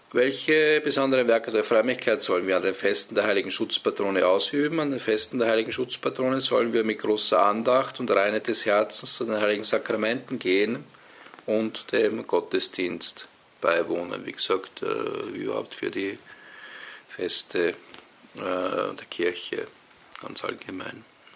Welche besonderen Werke der Frömmigkeit sollen wir an den Festen der heiligen Schutzpatrone ausüben? An den Festen der heiligen Schutzpatrone sollen wir mit großer Andacht und Reinheit des Herzens zu den heiligen Sakramenten gehen und dem Gottesdienst beiwohnen. Wie gesagt, überhaupt für die Feste der Kirche ganz allgemein.